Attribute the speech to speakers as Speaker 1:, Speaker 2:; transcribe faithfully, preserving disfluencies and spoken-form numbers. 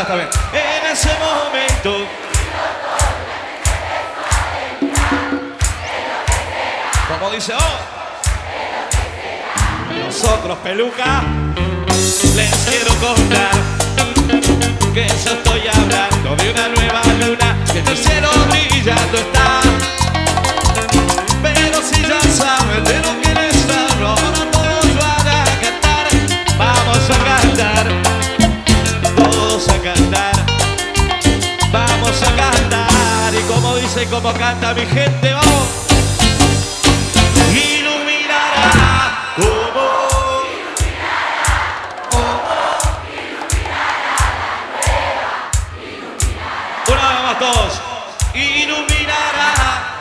Speaker 1: está bien. En ese momento. Como dice, oh. Nosotros, peluca, les quiero contar que yo estoy hablando de una nueva luna que en el cielo brillando está. Pero si ya saben de lo que les hablo, ahora todos van a cantar. Vamos a cantar, todos a cantar. Vamos a cantar. Y como dice y como canta mi gente, vamos. Iluminará como todos, iluminará